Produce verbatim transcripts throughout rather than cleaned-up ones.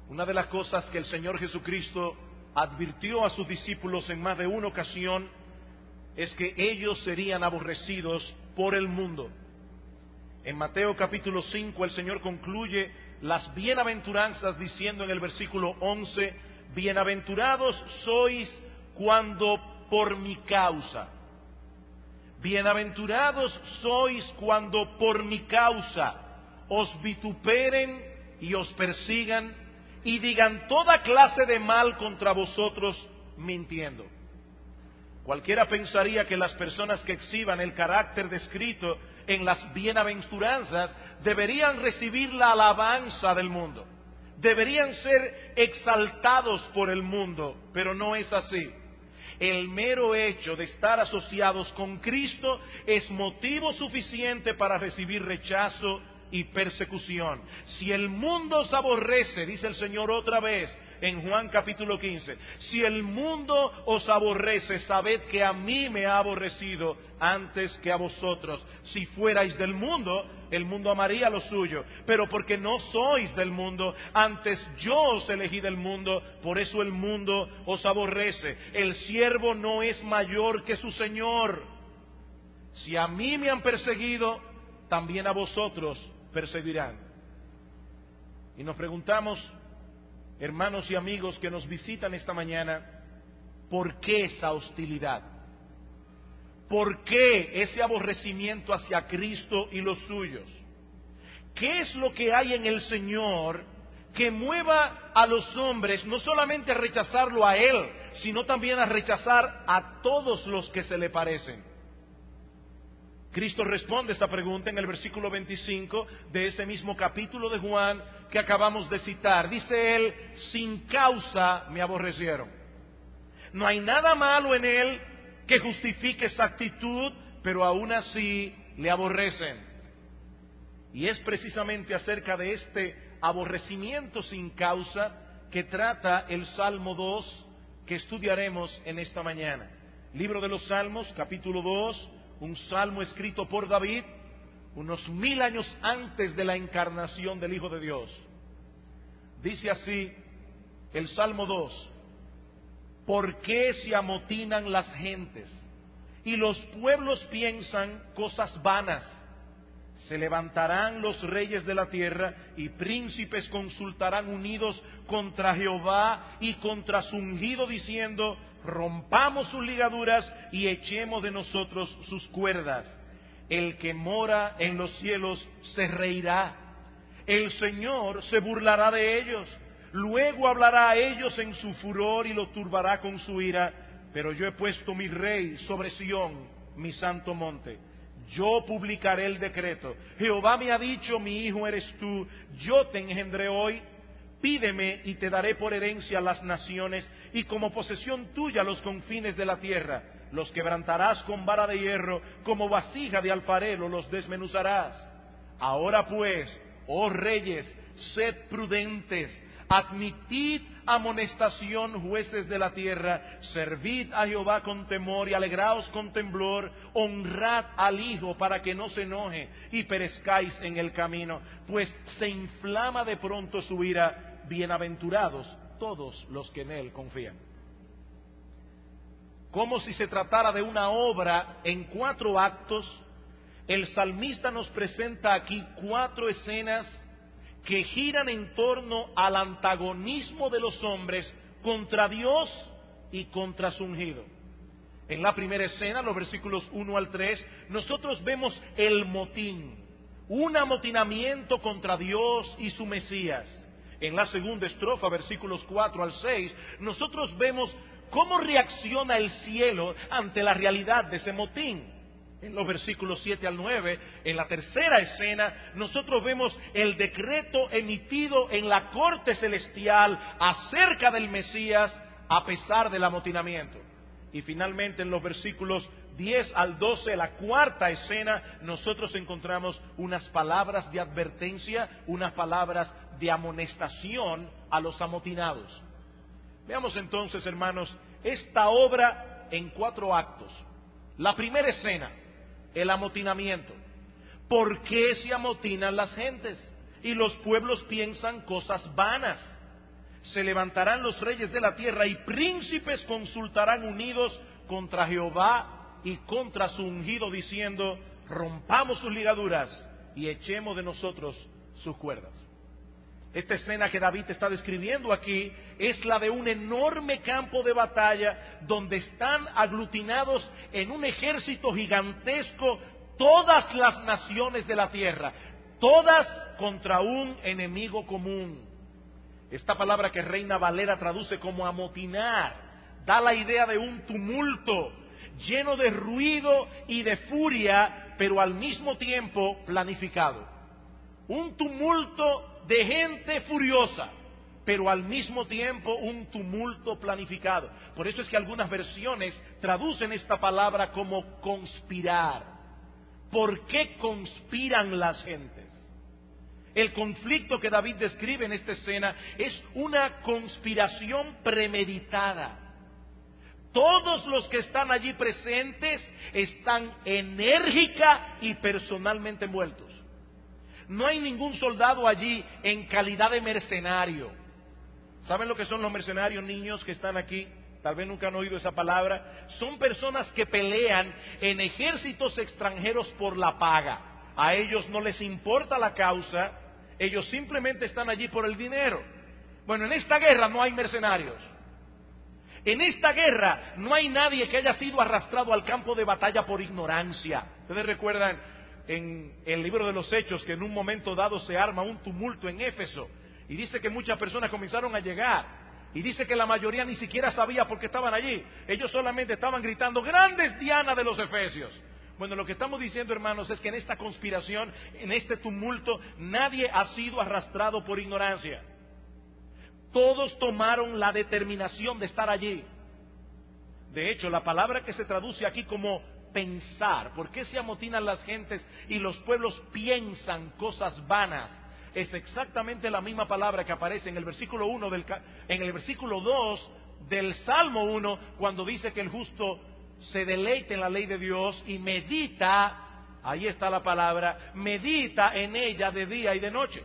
Una de las cosas que el Señor Jesucristo advirtió a sus discípulos en más de una ocasión es que ellos serían aborrecidos por el mundo. En Mateo capítulo cinco el Señor concluye las bienaventuranzas diciendo en el versículo once: bienaventurados sois cuando por mi causa, bienaventurados sois cuando por mi causa os vituperen y os persigan y digan toda clase de mal contra vosotros mintiendo. Cualquiera pensaría que las personas que exhiban el carácter descrito en las bienaventuranzas deberían recibir la alabanza del mundo, deberían ser exaltados por el mundo, pero no es así. El mero hecho de estar asociados con Cristo es motivo suficiente para recibir rechazo y persecución. Si el mundo os aborrece, dice el Señor otra vez en Juan capítulo quince, si el mundo os aborrece, sabed que a mí me ha aborrecido antes que a vosotros. Si fuerais del mundo, el mundo amaría lo suyo, pero porque no sois del mundo, antes yo os elegí del mundo, por eso el mundo os aborrece. El siervo no es mayor que su Señor. Si a mí me han perseguido, también a vosotros perseguirán. Y nos preguntamos, hermanos y amigos que nos visitan esta mañana, ¿por qué esa hostilidad? ¿Por qué ese aborrecimiento hacia Cristo y los suyos? ¿Qué es lo que hay en el Señor que mueva a los hombres no solamente a rechazarlo a Él, sino también a rechazar a todos los que se le parecen? Cristo responde esta pregunta en el versículo veinticinco de ese mismo capítulo de Juan que acabamos de citar. Dice Él: sin causa me aborrecieron. No hay nada malo en Él que justifique esa actitud, pero aún así le aborrecen. Y es precisamente acerca de este aborrecimiento sin causa que trata el Salmo dos que estudiaremos en esta mañana. Libro de los Salmos, capítulo dos. Un salmo escrito por David unos mil años antes de la encarnación del Hijo de Dios. Dice así el Salmo dos: ¿por qué se amotinan las gentes y los pueblos piensan cosas vanas? Se levantarán los reyes de la tierra y príncipes consultarán unidos contra Jehová y contra su ungido, diciendo: rompamos sus ligaduras y echemos de nosotros sus cuerdas. El que mora en los cielos se reirá, el Señor se burlará de ellos, luego hablará a ellos en su furor y los turbará con su ira. Pero yo he puesto mi rey sobre Sión, mi santo monte. Yo publicaré el decreto. Jehová me ha dicho: mi hijo eres tú, yo te engendré hoy. Pídeme y te daré por herencia las naciones y como posesión tuya los confines de la tierra. Los quebrantarás con vara de hierro, como vasija de alfarero los desmenuzarás. Ahora pues, oh reyes, sed prudentes, admitid amonestación, jueces de la tierra, servid a Jehová con temor y alegraos con temblor, honrad al Hijo para que no se enoje y perezcáis en el camino, pues se inflama de pronto su ira. Bienaventurados todos los que en Él confían. Como si se tratara de una obra en cuatro actos, el salmista nos presenta aquí cuatro escenas que giran en torno al antagonismo de los hombres contra Dios y contra su ungido. En la primera escena, los versículos uno al tres, nosotros vemos el motín, un amotinamiento contra Dios y su Mesías. En la segunda estrofa, versículos cuatro al seis, nosotros vemos cómo reacciona el cielo ante la realidad de ese motín. En los versículos siete al nueve, en la tercera escena, nosotros vemos el decreto emitido en la corte celestial acerca del Mesías a pesar del amotinamiento. Y finalmente en los versículos diez al doce, la cuarta escena, nosotros encontramos unas palabras de advertencia, unas palabras de amonestación a los amotinados. Veamos entonces, hermanos, esta obra en cuatro actos. La primera escena, el amotinamiento. ¿Por qué se amotinan las gentes y los pueblos piensan cosas vanas? Se levantarán los reyes de la tierra y príncipes consultarán unidos contra Jehová y contra su ungido, diciendo: rompamos sus ligaduras y echemos de nosotros sus cuerdas. Esta escena que David está describiendo aquí es la de un enorme campo de batalla donde están aglutinados en un ejército gigantesco todas las naciones de la tierra, todas contra un enemigo común. Esta palabra que Reina Valera traduce como amotinar da la idea de un tumulto lleno de ruido y de furia, pero al mismo tiempo planificado. Un tumulto de gente furiosa, pero al mismo tiempo un tumulto planificado. Por eso es que algunas versiones traducen esta palabra como conspirar. ¿Por qué conspiran las gentes? El conflicto que David describe en esta escena es una conspiración premeditada. Todos los que están allí presentes están enérgica y personalmente envueltos. No hay ningún soldado allí en calidad de mercenario. ¿Saben lo que son los mercenarios, niños que están aquí? Tal vez nunca han oído esa palabra. Son personas que pelean en ejércitos extranjeros por la paga. A ellos no les importa la causa, ellos simplemente están allí por el dinero. Bueno, en esta guerra no hay mercenarios. En esta guerra no hay nadie que haya sido arrastrado al campo de batalla por ignorancia. Ustedes recuerdan en el libro de los Hechos que en un momento dado se arma un tumulto en Éfeso y dice que muchas personas comenzaron a llegar y dice que la mayoría ni siquiera sabía por qué estaban allí. Ellos solamente estaban gritando: ¡grandes Diana de los Efesios! Bueno, lo que estamos diciendo, hermanos, es que en esta conspiración, en este tumulto, nadie ha sido arrastrado por ignorancia. Todos tomaron la determinación de estar allí. De hecho, la palabra que se traduce aquí como pensar, ¿por qué se amotinan las gentes y los pueblos piensan cosas vanas? Es exactamente la misma palabra que aparece en el versículo uno del, en el versículo dos del Salmo uno, cuando dice que el justo se deleita en la ley de Dios y medita, ahí está la palabra, medita en ella de día y de noche.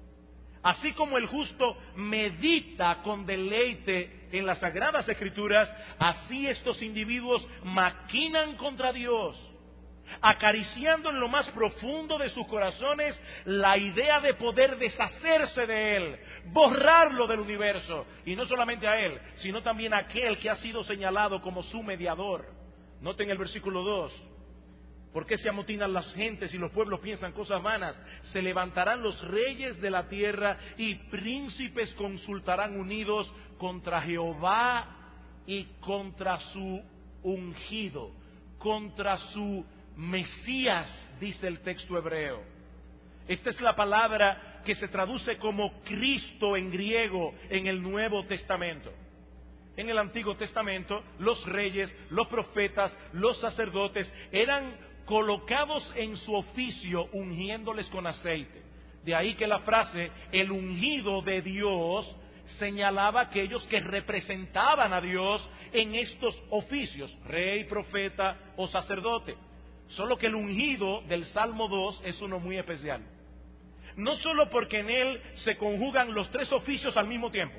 Así como el justo medita con deleite en las Sagradas Escrituras, así estos individuos maquinan contra Dios, acariciando en lo más profundo de sus corazones la idea de poder deshacerse de Él, borrarlo del universo, y no solamente a Él, sino también a aquel que ha sido señalado como su mediador. Noten el versículo dos. ¿Por qué se amotinan las gentes y los pueblos piensan cosas vanas? Se levantarán los reyes de la tierra y príncipes consultarán unidos contra Jehová y contra su ungido, contra su Mesías, dice el texto hebreo. Esta es la palabra que se traduce como Cristo en griego en el Nuevo Testamento. En el Antiguo Testamento, los reyes, los profetas, los sacerdotes eran colocados en su oficio ungiéndoles con aceite. De ahí que la frase, el ungido de Dios, señalaba a aquellos que representaban a Dios en estos oficios, rey, profeta o sacerdote. Solo que el ungido del Salmo dos es uno muy especial. No solo porque en él se conjugan los tres oficios al mismo tiempo,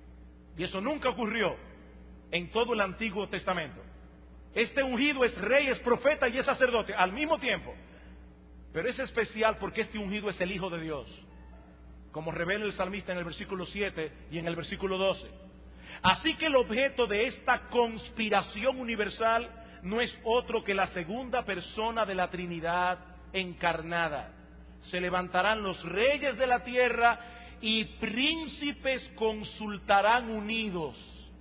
y eso nunca ocurrió en todo el Antiguo Testamento. Este ungido es rey, es profeta y es sacerdote al mismo tiempo. Pero es especial porque este ungido es el Hijo de Dios, como revela el salmista en el versículo siete y en el versículo doce. Así que el objeto de esta conspiración universal no es otro que la segunda persona de la Trinidad encarnada. Se levantarán los reyes de la tierra y príncipes consultarán unidos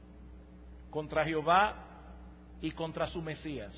contra Jehová y contra su Mesías.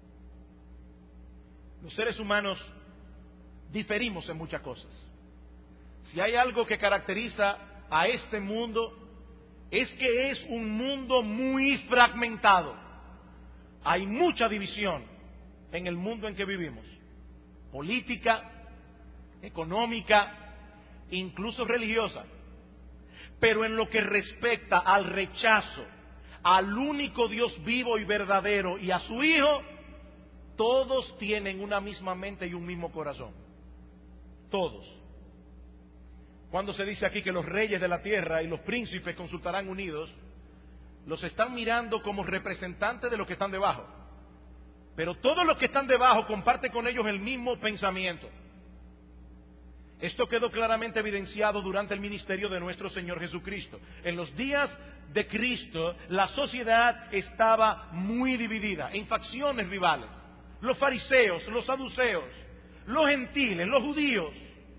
Los seres humanos diferimos en muchas cosas. Si hay algo que caracteriza a este mundo, es que es un mundo muy fragmentado. Hay mucha división en el mundo en que vivimos. Política, económica, incluso religiosa. Pero en lo que respecta al rechazo al único Dios vivo y verdadero y a su Hijo, todos tienen una misma mente y un mismo corazón. Todos. Cuando se dice aquí que los reyes de la tierra y los príncipes consultarán unidos, los están mirando como representantes de los que están debajo. Pero todos los que están debajo comparten con ellos el mismo pensamiento. Esto quedó claramente evidenciado durante el ministerio de nuestro Señor Jesucristo. En los días de Cristo, la sociedad estaba muy dividida en facciones rivales. Los fariseos, los saduceos, los gentiles, los judíos.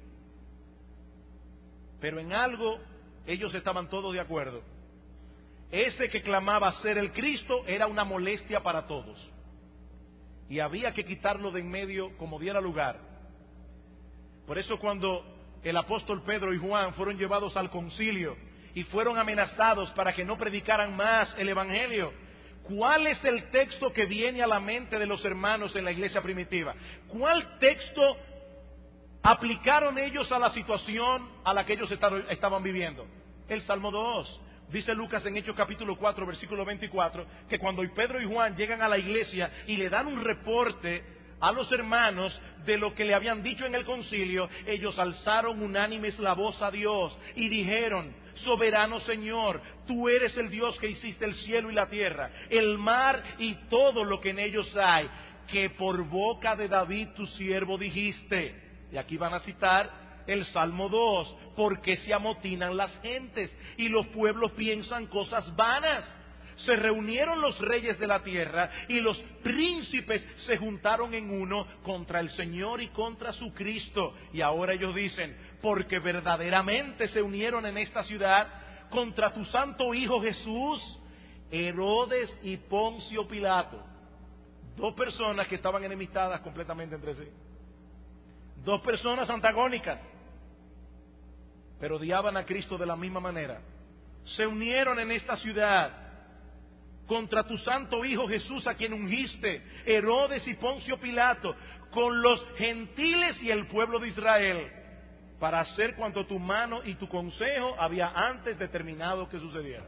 Pero en algo ellos estaban todos de acuerdo. Ese que clamaba ser el Cristo era una molestia para todos. Y había que quitarlo de en medio como diera lugar. Por eso cuando el apóstol Pedro y Juan fueron llevados al concilio y fueron amenazados para que no predicaran más el evangelio, ¿cuál es el texto que viene a la mente de los hermanos en la iglesia primitiva? ¿Cuál texto aplicaron ellos a la situación a la que ellos estaban viviendo? El Salmo dos. Dice Lucas en Hechos capítulo cuatro, versículo veinticuatro, que cuando Pedro y Juan llegan a la iglesia y le dan un reporte a los hermanos de lo que le habían dicho en el concilio, ellos alzaron unánimes la voz a Dios y dijeron: soberano Señor, tú eres el Dios que hiciste el cielo y la tierra, el mar y todo lo que en ellos hay, que por boca de David tu siervo dijiste. Y aquí van a citar el Salmo dos, porque se amotinan las gentes y los pueblos piensan cosas vanas. Se reunieron los reyes de la tierra y los príncipes se juntaron en uno contra el Señor y contra su Cristo. Y ahora ellos dicen: porque verdaderamente se unieron en esta ciudad contra tu santo Hijo Jesús, Herodes y Poncio Pilato. Dos personas que estaban enemistadas completamente entre sí. Dos personas antagónicas, pero odiaban a Cristo de la misma manera. Se unieron en esta ciudad contra tu santo Hijo Jesús, a quien ungiste, Herodes y Poncio Pilato, con los gentiles y el pueblo de Israel, para hacer cuanto tu mano y tu consejo había antes determinado que sucediera.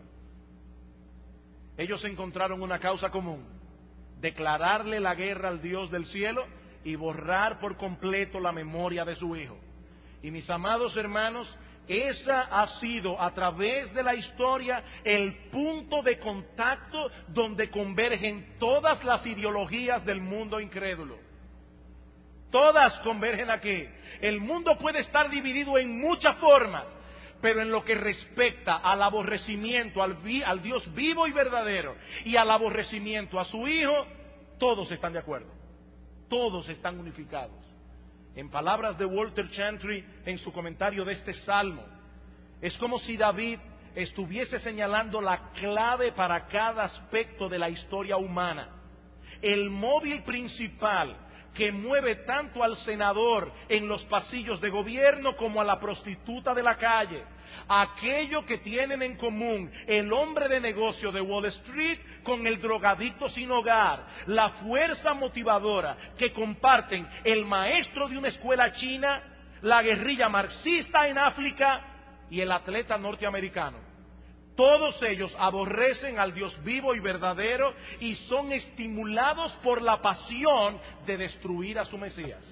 Ellos encontraron una causa común: declararle la guerra al Dios del cielo y borrar por completo la memoria de su Hijo. Y mis amados hermanos, esa ha sido a través de la historia el punto de contacto donde convergen todas las ideologías del mundo incrédulo. Todas convergen aquí. El mundo puede estar dividido en muchas formas, pero en lo que respecta al aborrecimiento al, vi, al Dios vivo y verdadero y al aborrecimiento a su Hijo, todos están de acuerdo. Todos están unificados. En palabras de Walter Chantry en su comentario de este salmo, es como si David estuviese señalando la clave para cada aspecto de la historia humana. El móvil principal que mueve tanto al senador en los pasillos de gobierno como a la prostituta de la calle. Aquello que tienen en común el hombre de negocio de Wall Street con el drogadicto sin hogar, la fuerza motivadora que comparten el maestro de una escuela china, la guerrilla marxista en África y el atleta norteamericano. Todos ellos aborrecen al Dios vivo y verdadero y son estimulados por la pasión de destruir a su Mesías.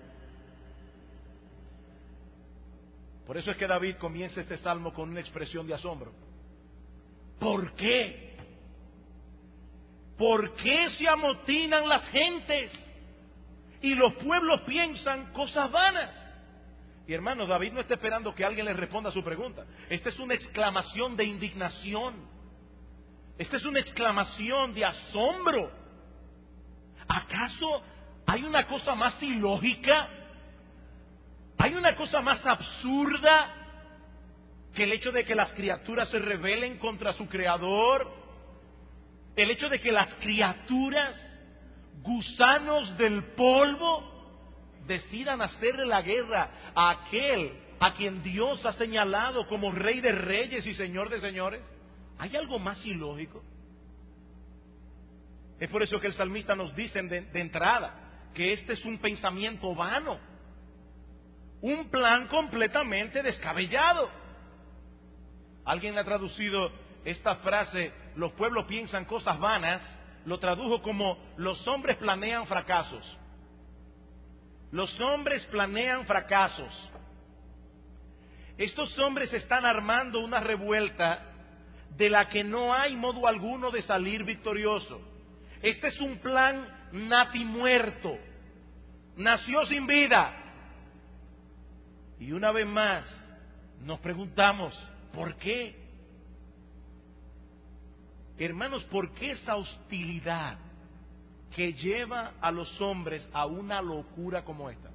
Por eso es que David comienza este salmo con una expresión de asombro. ¿Por qué? ¿Por qué se amotinan las gentes y los pueblos piensan cosas vanas? Y hermanos, David no está esperando que alguien le responda a su pregunta. Esta es una exclamación de indignación. Esta es una exclamación de asombro. ¿Acaso hay una cosa más ilógica? ¿Hay una cosa más absurda que el hecho de que las criaturas se rebelen contra su Creador? El hecho de que las criaturas, gusanos del polvo, decidan hacerle la guerra a aquel a quien Dios ha señalado como Rey de Reyes y Señor de Señores. ¿Hay algo más ilógico? Es por eso que el salmista nos dice de, de entrada que este es un pensamiento vano, un plan completamente descabellado. Alguien ha traducido esta frase, los pueblos piensan cosas vanas, lo tradujo como los hombres planean fracasos. Los hombres planean fracasos. Estos hombres están armando una revuelta de la que no hay modo alguno de salir victorioso. Este es un plan natimuerto, nació sin vida. Y una vez más nos preguntamos, ¿por qué? Hermanos, ¿por qué esa hostilidad que lleva a los hombres a una locura como esta?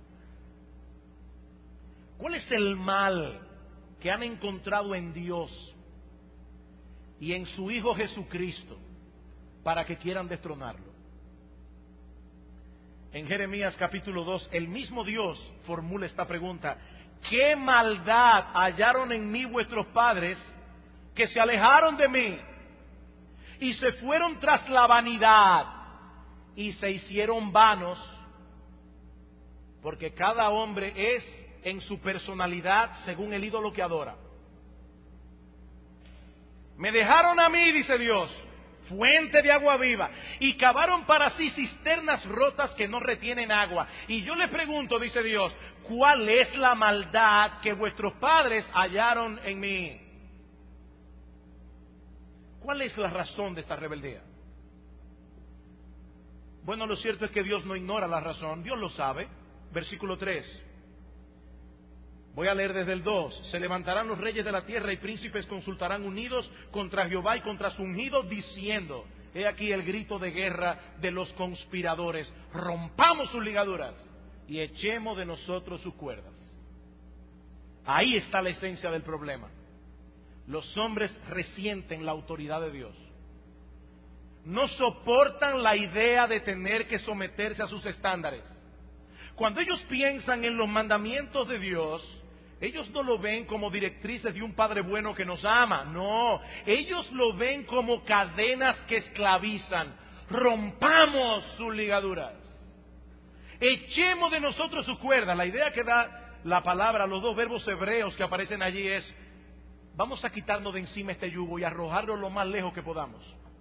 ¿Cuál es el mal que han encontrado en Dios y en su Hijo Jesucristo para que quieran destronarlo? En Jeremías capítulo dos, el mismo Dios formula esta pregunta: ¿qué maldad hallaron en mí vuestros padres, que se alejaron de mí y se fueron tras la vanidad y se hicieron vanos? Porque cada hombre es en su personalidad según el ídolo que adora. Me dejaron a mí, dice Dios, fuente de agua viva, y cavaron para sí cisternas rotas que no retienen agua. Y yo le pregunto, dice Dios, ¿cuál es la maldad que vuestros padres hallaron en mí? ¿Cuál es la razón de esta rebeldía? Bueno, lo cierto es que Dios no ignora la razón, Dios lo sabe. Versículo tres. Voy a leer desde el dos. Se levantarán los reyes de la tierra y príncipes consultarán unidos contra Jehová y contra su ungido, diciendo, he aquí el grito de guerra de los conspiradores, rompamos sus ligaduras y echemos de nosotros sus cuerdas. Ahí está la esencia del problema. Los hombres resienten la autoridad de Dios. No soportan la idea de tener que someterse a sus estándares. Cuando ellos piensan en los mandamientos de Dios, ellos no lo ven como directrices de un Padre bueno que nos ama. No, ellos lo ven como cadenas que esclavizan. Rompamos sus ligaduras. Echemos de nosotros sus cuerdas. La idea que da la palabra, los dos verbos hebreos que aparecen allí es: vamos a quitarnos de encima este yugo y arrojarlo lo más lejos que podamos.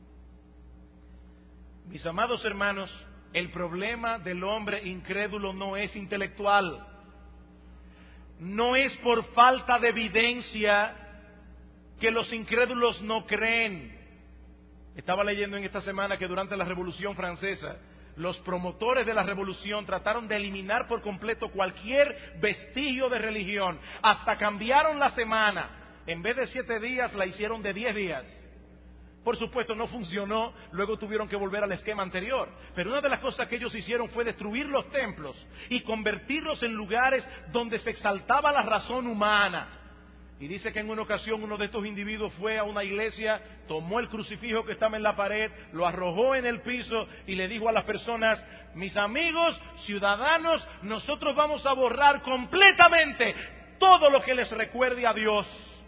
Mis amados hermanos, el problema del hombre incrédulo no es intelectual, no es por falta de evidencia que los incrédulos no creen. Estaba leyendo en esta semana que durante la Revolución Francesa, los promotores de la revolución trataron de eliminar por completo cualquier vestigio de religión. Hasta cambiaron la semana. En vez de siete días, la hicieron de diez días. Por supuesto, no funcionó, luego tuvieron que volver al esquema anterior. Pero una de las cosas que ellos hicieron fue destruir los templos y convertirlos en lugares donde se exaltaba la razón humana. Y dice que en una ocasión uno de estos individuos fue a una iglesia, tomó el crucifijo que estaba en la pared, lo arrojó en el piso y le dijo a las personas: mis amigos, ciudadanos, nosotros vamos a borrar completamente todo lo que les recuerde a Dios.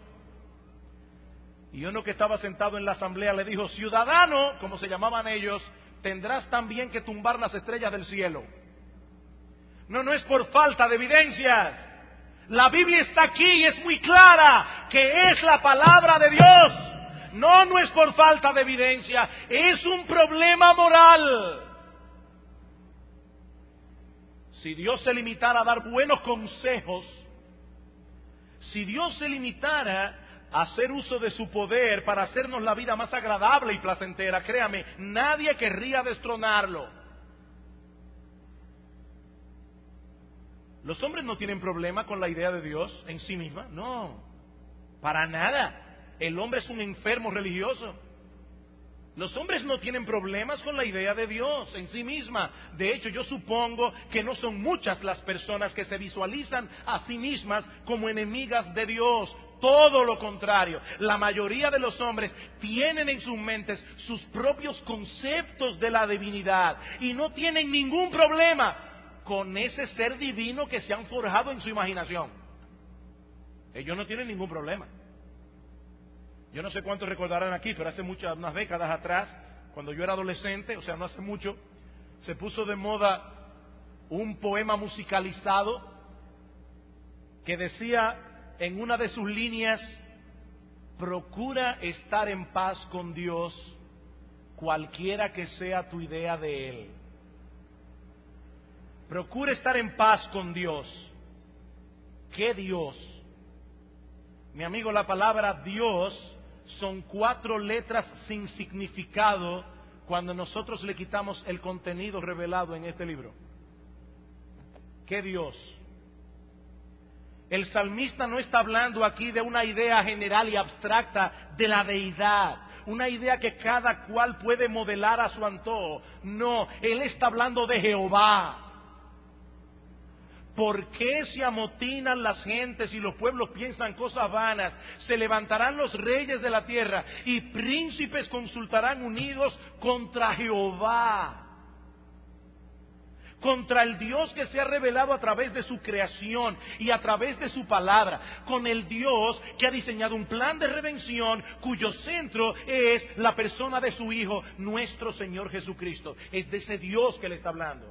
Y uno que estaba sentado en la asamblea le dijo: ciudadano, como se llamaban ellos, tendrás también que tumbar las estrellas del cielo. No, no es por falta de evidencias. La Biblia está aquí y es muy clara que es la palabra de Dios. No, no es por falta de evidencia, es un problema moral. Si Dios se limitara a dar buenos consejos, si Dios se limitara a hacer uso de su poder para hacernos la vida más agradable y placentera, créame, nadie querría destronarlo. Los hombres no tienen problema con la idea de Dios en sí misma, no, para nada. El hombre es un enfermo religioso. Los hombres no tienen problemas con la idea de Dios en sí misma. De hecho, yo supongo que no son muchas las personas que se visualizan a sí mismas como enemigas de Dios. Todo lo contrario, la mayoría de los hombres tienen en sus mentes sus propios conceptos de la divinidad y no tienen ningún problema con ese ser divino que se han forjado en su imaginación. Ellos no tienen ningún problema. Yo no sé cuántos recordarán aquí, pero hace muchas, unas décadas atrás, cuando yo era adolescente, o sea, no hace mucho, se puso de moda un poema musicalizado que decía en una de sus líneas: procura estar en paz con Dios, cualquiera que sea tu idea de Él. Procura estar en paz con Dios. ¿Qué Dios? Mi amigo, la palabra Dios son cuatro letras sin significado cuando nosotros le quitamos el contenido revelado en este libro. ¿Qué Dios? El salmista no está hablando aquí de una idea general y abstracta de la deidad, una idea que cada cual puede modelar a su antojo. No, él está hablando de Jehová. ¿Por qué se amotinan las gentes y los pueblos piensan cosas vanas? Se levantarán los reyes de la tierra y príncipes consultarán unidos contra Jehová, contra el Dios que se ha revelado a través de su creación y a través de su palabra, con el Dios que ha diseñado un plan de redención cuyo centro es la persona de su Hijo, nuestro Señor Jesucristo. Es de ese Dios que él está hablando.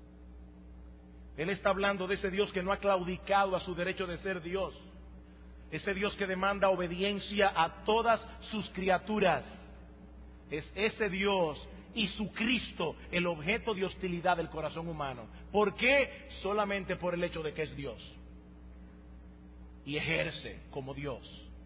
Él está hablando de ese Dios que no ha claudicado a su derecho de ser Dios. Ese Dios que demanda obediencia a todas sus criaturas. Es ese Dios y su Cristo el objeto de hostilidad del corazón humano. ¿Por qué? Solamente por el hecho de que es Dios. Y ejerce como Dios.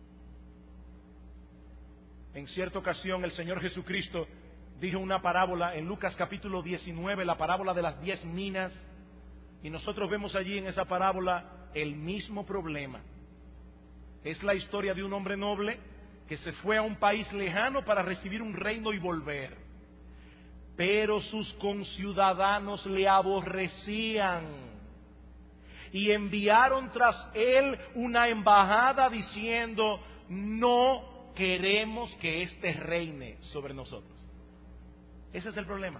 En cierta ocasión el Señor Jesucristo dijo una parábola en Lucas capítulo diecinueve, la parábola de las diez minas. Y nosotros vemos allí en esa parábola el mismo problema. Es la historia de un hombre noble que se fue a un país lejano para recibir un reino y volver. Pero sus conciudadanos le aborrecían y enviaron tras él una embajada diciendo: no queremos que éste reine sobre nosotros. Ese es el problema.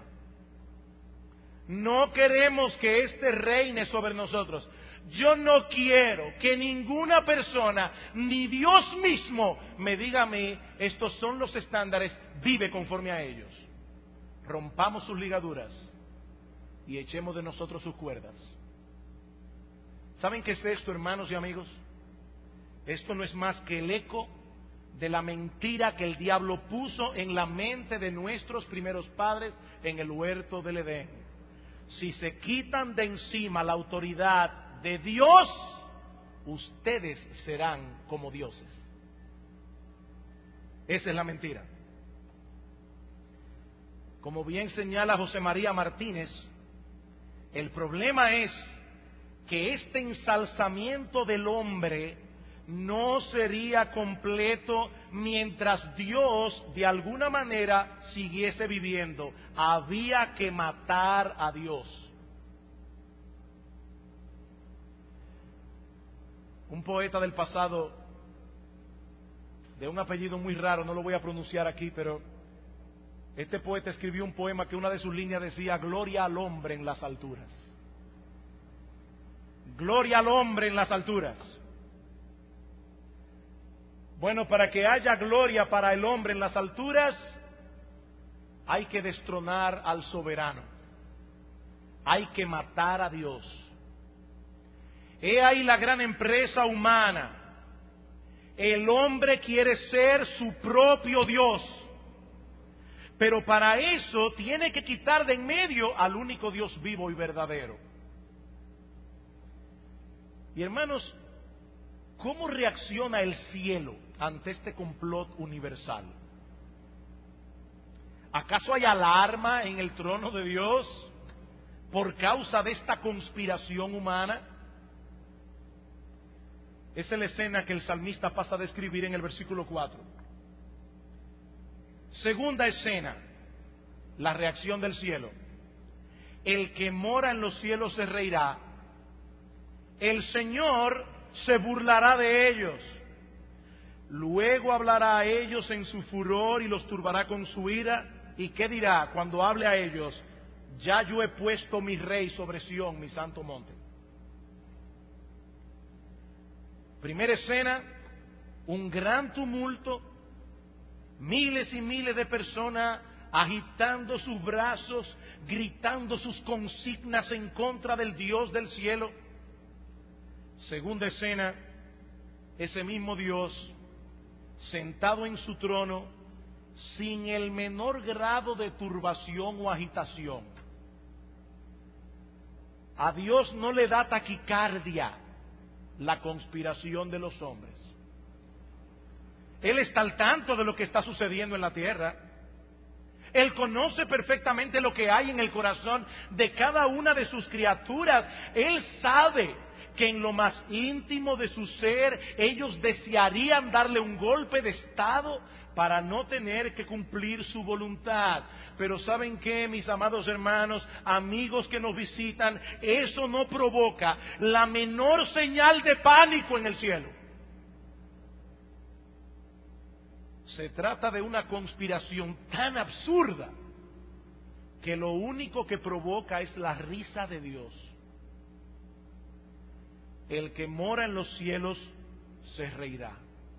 No queremos que éste reine sobre nosotros. Yo no quiero que ninguna persona, ni Dios mismo, me diga a mí: estos son los estándares, vive conforme a ellos. Rompamos sus ligaduras y echemos de nosotros sus cuerdas. ¿Saben qué es esto, hermanos y amigos? Esto no es más que el eco de la mentira que el diablo puso en la mente de nuestros primeros padres en el huerto del Edén. Si se quitan de encima la autoridad de Dios, ustedes serán como dioses. Esa es la mentira. Como bien señala José María Martínez, el problema es que este ensalzamiento del hombre no sería completo mientras Dios de alguna manera siguiese viviendo. Había que matar a Dios. Un poeta del pasado, de un apellido muy raro, no lo voy a pronunciar aquí, pero este poeta escribió un poema que una de sus líneas decía: gloria al hombre en las alturas. Gloria al hombre en las alturas. Bueno, para que haya gloria para el hombre en las alturas, hay que destronar al soberano. Hay que matar a Dios. He ahí la gran empresa humana. El hombre quiere ser su propio Dios. Pero para eso tiene que quitar de en medio al único Dios vivo y verdadero. Y hermanos, ¿cómo reacciona el cielo ante este complot universal? ¿Acaso hay alarma en el trono de Dios por causa de esta conspiración humana? Esa es la escena que el salmista pasa a describir en el versículo cuatro. Segunda escena, la reacción del cielo. El que mora en los cielos se reirá. El Señor se burlará de ellos. Luego hablará a ellos en su furor y los turbará con su ira. ¿Y qué dirá cuando hable a ellos? Ya yo he puesto mi rey sobre Sión, mi santo monte. Primera escena, un gran tumulto, miles y miles de personas agitando sus brazos, gritando sus consignas en contra del Dios del cielo. Segunda escena, ese mismo Dios sentado en su trono sin el menor grado de turbación o agitación. A Dios no le da taquicardia la conspiración de los hombres. Él está al tanto de lo que está sucediendo en la tierra. Él conoce perfectamente lo que hay en el corazón de cada una de sus criaturas. Él sabe que en lo más íntimo de su ser ellos desearían darle un golpe de estado para no tener que cumplir su voluntad. Pero ¿saben qué, mis amados hermanos, amigos que nos visitan? Eso no provoca la menor señal de pánico en el cielo. Se trata de una conspiración tan absurda que lo único que provoca es la risa de Dios. El que mora en los cielos se reirá.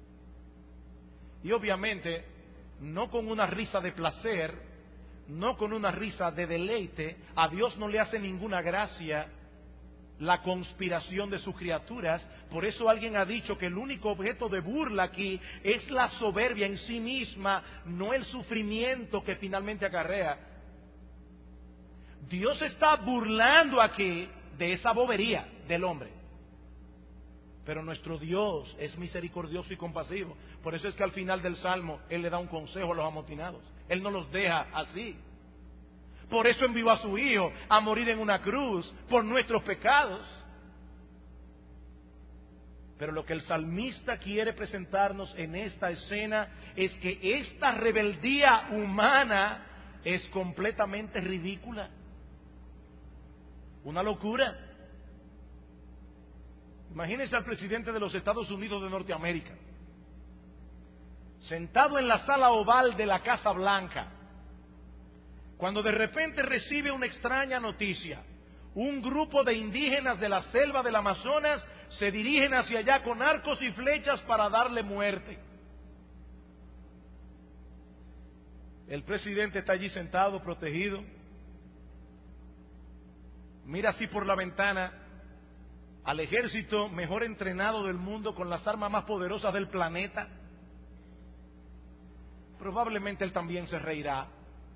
Y obviamente, no con una risa de placer, no con una risa de deleite. A Dios no le hace ninguna gracia la conspiración de sus criaturas. Por eso alguien ha dicho que el único objeto de burla aquí es la soberbia en sí misma, no el sufrimiento que finalmente acarrea. Dios está burlando aquí de esa bobería del hombre. Pero nuestro Dios es misericordioso y compasivo. Por eso es que al final del Salmo Él le da un consejo a los amotinados. Él no los deja así. Por eso envió a su Hijo a morir en una cruz por nuestros pecados. Pero lo que el salmista quiere presentarnos en esta escena es que esta rebeldía humana es completamente ridícula. Una locura. Imagínense al presidente de los Estados Unidos de Norteamérica, sentado en la sala oval de la Casa Blanca, cuando de repente recibe una extraña noticia. Un grupo de indígenas de la selva del Amazonas se dirigen hacia allá con arcos y flechas para darle muerte. El presidente está allí sentado, protegido. Mira así por la ventana al ejército mejor entrenado del mundo con las armas más poderosas del planeta. Probablemente él también se reirá.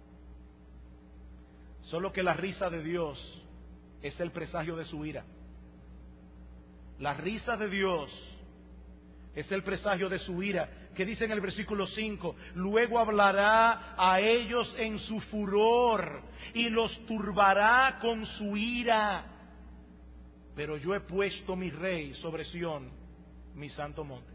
Solo que la risa de Dios es el presagio de su ira. La risa de Dios es el presagio de su ira. Que dice en el versículo cinco: luego hablará a ellos en su furor y los turbará con su ira. Pero yo he puesto mi rey sobre Sión, mi santo monte.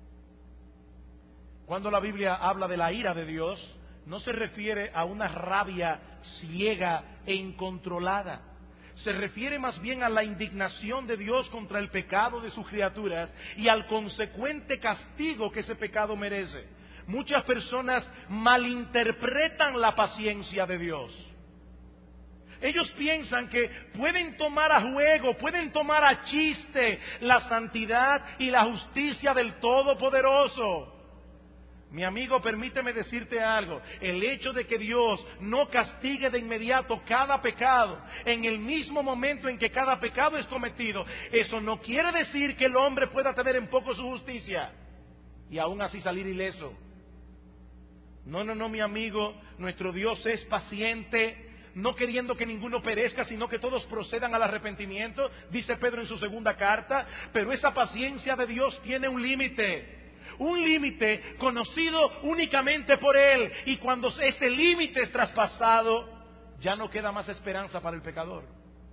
Cuando la Biblia habla de la ira de Dios, no se refiere a una rabia ciega e incontrolada. Se refiere más bien a la indignación de Dios contra el pecado de sus criaturas y al consecuente castigo que ese pecado merece. Muchas personas malinterpretan la paciencia de Dios. Ellos piensan que pueden tomar a juego, pueden tomar a chiste la santidad y la justicia del Todopoderoso. Mi amigo, permíteme decirte algo. El hecho de que Dios no castigue de inmediato cada pecado en el mismo momento en que cada pecado es cometido, eso no quiere decir que el hombre pueda tener en poco su justicia y aún así salir ileso. No, no, no, mi amigo, nuestro Dios es paciente, no queriendo que ninguno perezca, sino que todos procedan al arrepentimiento, dice Pedro en su segunda carta. Pero esa paciencia de Dios tiene un límite. Un límite conocido únicamente por Él. Y cuando ese límite es traspasado, ya no queda más esperanza para el pecador.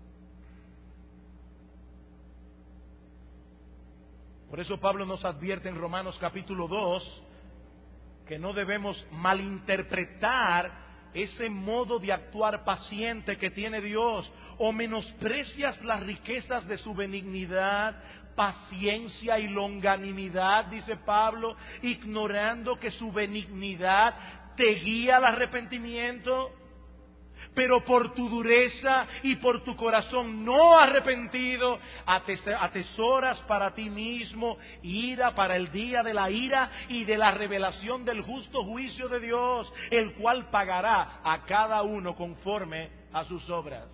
Por eso Pablo nos advierte en Romanos capítulo dos que no debemos malinterpretar ese modo de actuar paciente que tiene Dios, o menosprecias las riquezas de su benignidad, paciencia y longanimidad, dice Pablo, ignorando que su benignidad te guía al arrepentimiento. Pero por tu dureza y por tu corazón no arrepentido, atesoras para ti mismo ira para el día de la ira y de la revelación del justo juicio de Dios, el cual pagará a cada uno conforme a sus obras.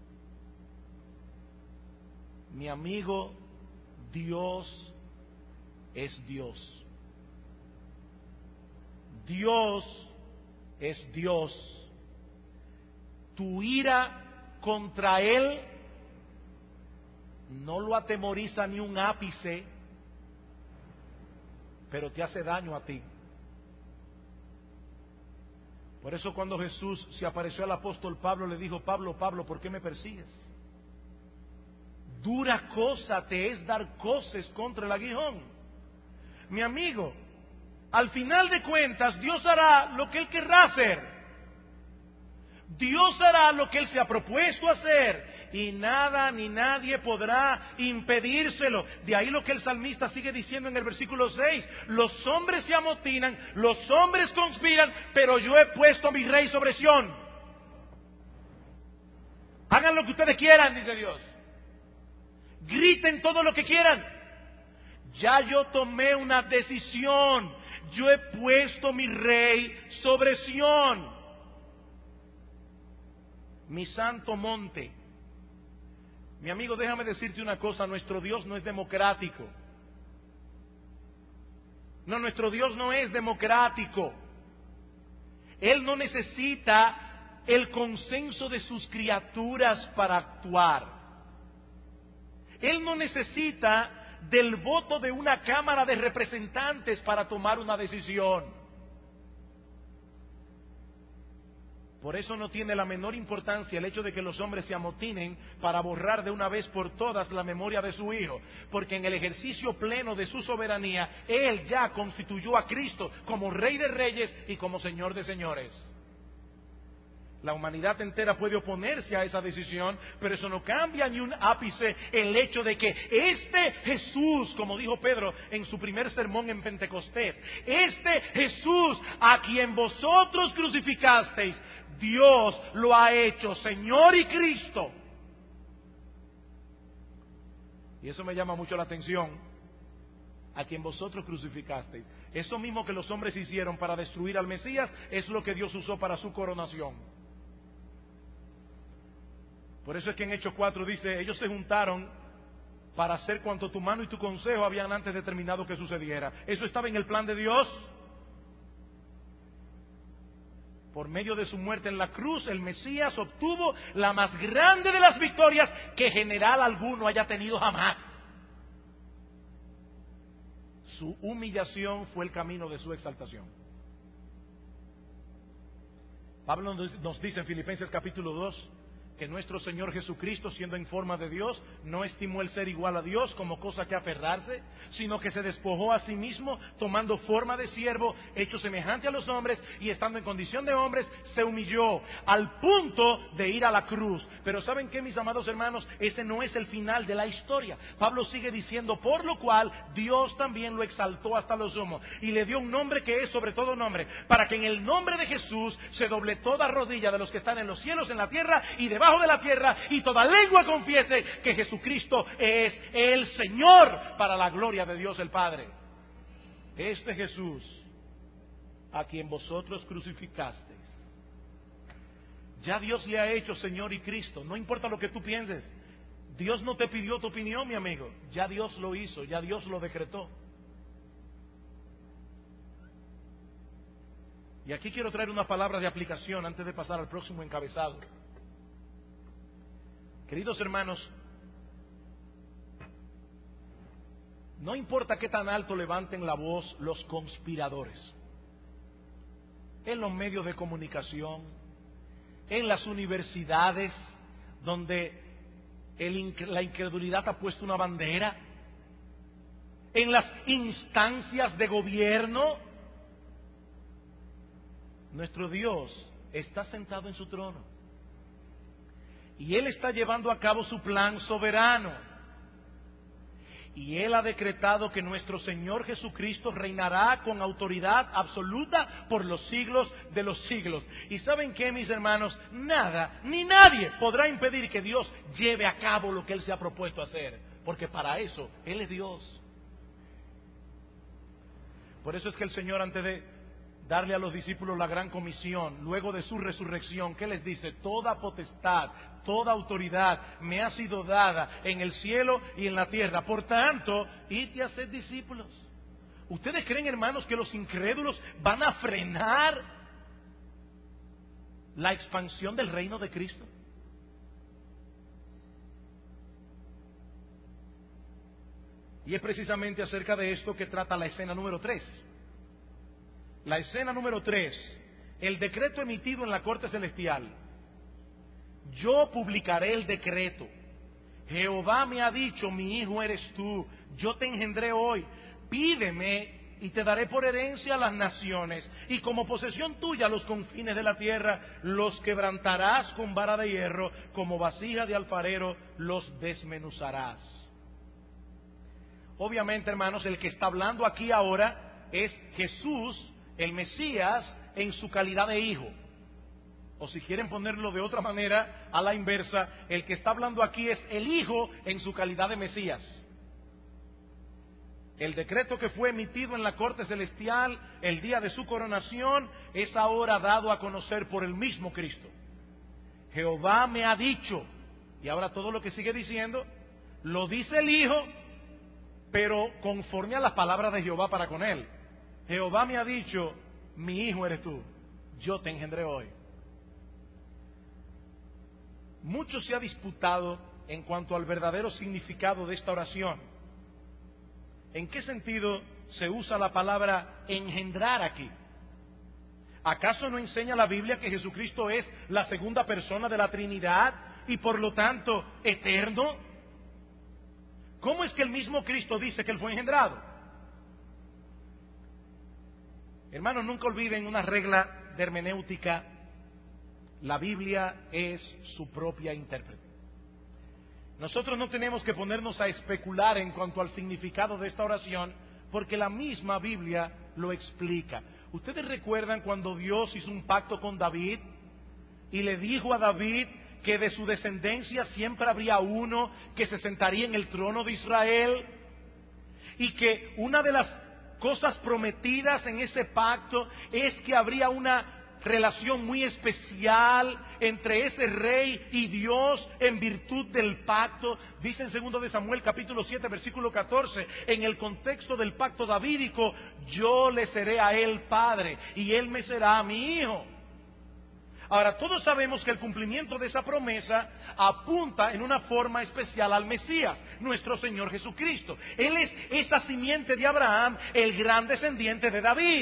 Mi amigo, Dios es Dios. Dios es Dios. Tu ira contra Él no lo atemoriza ni un ápice. pero te hace daño a ti. Por eso cuando Jesús se apareció al apóstol Pablo, le dijo: Pablo, Pablo, ¿por qué me persigues? Dura cosa te es dar coces contra el aguijón. Mi amigo, al final de cuentas, Dios hará lo que Él querrá hacer. Dios hará lo que Él se ha propuesto hacer, y nada ni nadie podrá impedírselo. De ahí lo que el salmista sigue diciendo en el versículo seis: los hombres se amotinan, los hombres conspiran, pero yo he puesto a mi rey sobre Sión. Hagan lo que ustedes quieran, dice Dios. Griten todo lo que quieran. Ya yo tomé una decisión. Yo he puesto mi rey sobre Sión, mi santo monte. Mi amigo, déjame decirte una cosa: nuestro Dios no es democrático. No, nuestro Dios no es democrático. Él no necesita el consenso de sus criaturas para actuar. Él no necesita del voto de una cámara de representantes para tomar una decisión. Por eso no tiene la menor importancia el hecho de que los hombres se amotinen para borrar de una vez por todas la memoria de su Hijo, porque en el ejercicio pleno de su soberanía, Él ya constituyó a Cristo como Rey de Reyes y como Señor de Señores. La humanidad entera puede oponerse a esa decisión, pero eso no cambia ni un ápice el hecho de que este Jesús, como dijo Pedro en su primer sermón en Pentecostés, este Jesús a quien vosotros crucificasteis, Dios lo ha hecho Señor y Cristo. Y eso me llama mucho la atención: a quien vosotros crucificasteis. Eso mismo que los hombres hicieron para destruir al Mesías es lo que Dios usó para su coronación. Por eso es que en Hechos cuatro dice: ellos se juntaron para hacer cuanto tu mano y tu consejo habían antes determinado que sucediera. Eso estaba en el plan de Dios. Por medio de su muerte en la cruz, el Mesías obtuvo la más grande de las victorias que general alguno haya tenido jamás. Su humillación fue el camino de su exaltación. Pablo nos dice en Filipenses capítulo dos que nuestro Señor Jesucristo, siendo en forma de Dios, no estimó el ser igual a Dios como cosa que aferrarse, sino que se despojó a sí mismo, tomando forma de siervo, hecho semejante a los hombres, y estando en condición de hombres, se humilló al punto de ir a la cruz. Pero ¿saben qué, mis amados hermanos? Ese no es el final de la historia. Pablo sigue diciendo: por lo cual Dios también lo exaltó hasta lo sumo, y le dio un nombre que es sobre todo nombre, para que en el nombre de Jesús se doble toda rodilla de los que están en los cielos, en la tierra y debajo de la tierra, y toda lengua confiese que Jesucristo es el Señor, para la gloria de Dios el Padre. Este Jesús a quien vosotros crucificasteis, ya Dios le ha hecho Señor y Cristo. No importa lo que tú pienses, Dios no te pidió tu opinión, mi amigo. Ya Dios lo hizo, ya Dios lo decretó. Y aquí quiero traer una palabra de aplicación antes de pasar al próximo encabezado. Queridos hermanos, no importa qué tan alto levanten la voz los conspiradores, en los medios de comunicación, en las universidades, donde el, la incredulidad ha puesto una bandera, en las instancias de gobierno, nuestro Dios está sentado en su trono. Y Él está llevando a cabo su plan soberano. Y Él ha decretado que nuestro Señor Jesucristo reinará con autoridad absoluta por los siglos de los siglos. ¿Y saben qué, mis hermanos? Nada, ni nadie podrá impedir que Dios lleve a cabo lo que Él se ha propuesto hacer. Porque para eso Él es Dios. Por eso es que el Señor, antes de darle a los discípulos la gran comisión, luego de su resurrección, ¿qué les dice? Toda potestad, toda autoridad me ha sido dada en el cielo y en la tierra. Por tanto, id y haced discípulos. ¿Ustedes creen, hermanos, que los incrédulos van a frenar la expansión del reino de Cristo? Y es precisamente acerca de esto que trata la escena número tres. La escena número tres, el decreto emitido en la corte celestial. Yo publicaré el decreto. Jehová me ha dicho, mi hijo eres tú, yo te engendré hoy. Pídeme y te daré por herencia a las naciones, y como posesión tuya los confines de la tierra. Los quebrantarás con vara de hierro, como vasija de alfarero los desmenuzarás. Obviamente, hermanos, el que está hablando aquí ahora es Jesús, el Mesías, en su calidad de hijo. O si quieren ponerlo de otra manera, a la inversa, el que está hablando aquí es el hijo en su calidad de Mesías. El decreto que fue emitido en la corte celestial el día de su coronación es ahora dado a conocer por el mismo Cristo. Jehová me ha dicho, y ahora todo lo que sigue diciendo, lo dice el hijo, pero conforme a las palabras de Jehová para con él. Jehová me ha dicho, mi hijo eres tú, yo te engendré hoy. Mucho se ha disputado en cuanto al verdadero significado de esta oración. ¿En qué sentido se usa la palabra engendrar aquí? ¿Acaso no enseña la Biblia que Jesucristo es la segunda persona de la Trinidad y por lo tanto eterno? ¿Cómo es que el mismo Cristo dice que Él fue engendrado? Hermanos, nunca olviden una regla de hermenéutica: la Biblia es su propia intérprete. Nosotros no tenemos que ponernos a especular en cuanto al significado de esta oración, porque la misma Biblia lo explica. ¿Ustedes recuerdan cuando Dios hizo un pacto con David y le dijo a David que de su descendencia siempre habría uno que se sentaría en el trono de Israel? Y que una de las cosas prometidas en ese pacto es que habría una relación muy especial entre ese rey y Dios en virtud del pacto. Dice en segundo de Samuel capítulo siete versículo catorce, en el contexto del pacto davídico: yo le seré a él padre y él me será a mi hijo. Ahora, todos sabemos que el cumplimiento de esa promesa apunta en una forma especial al Mesías, nuestro Señor Jesucristo. Él es esa simiente de Abraham, el gran descendiente de David.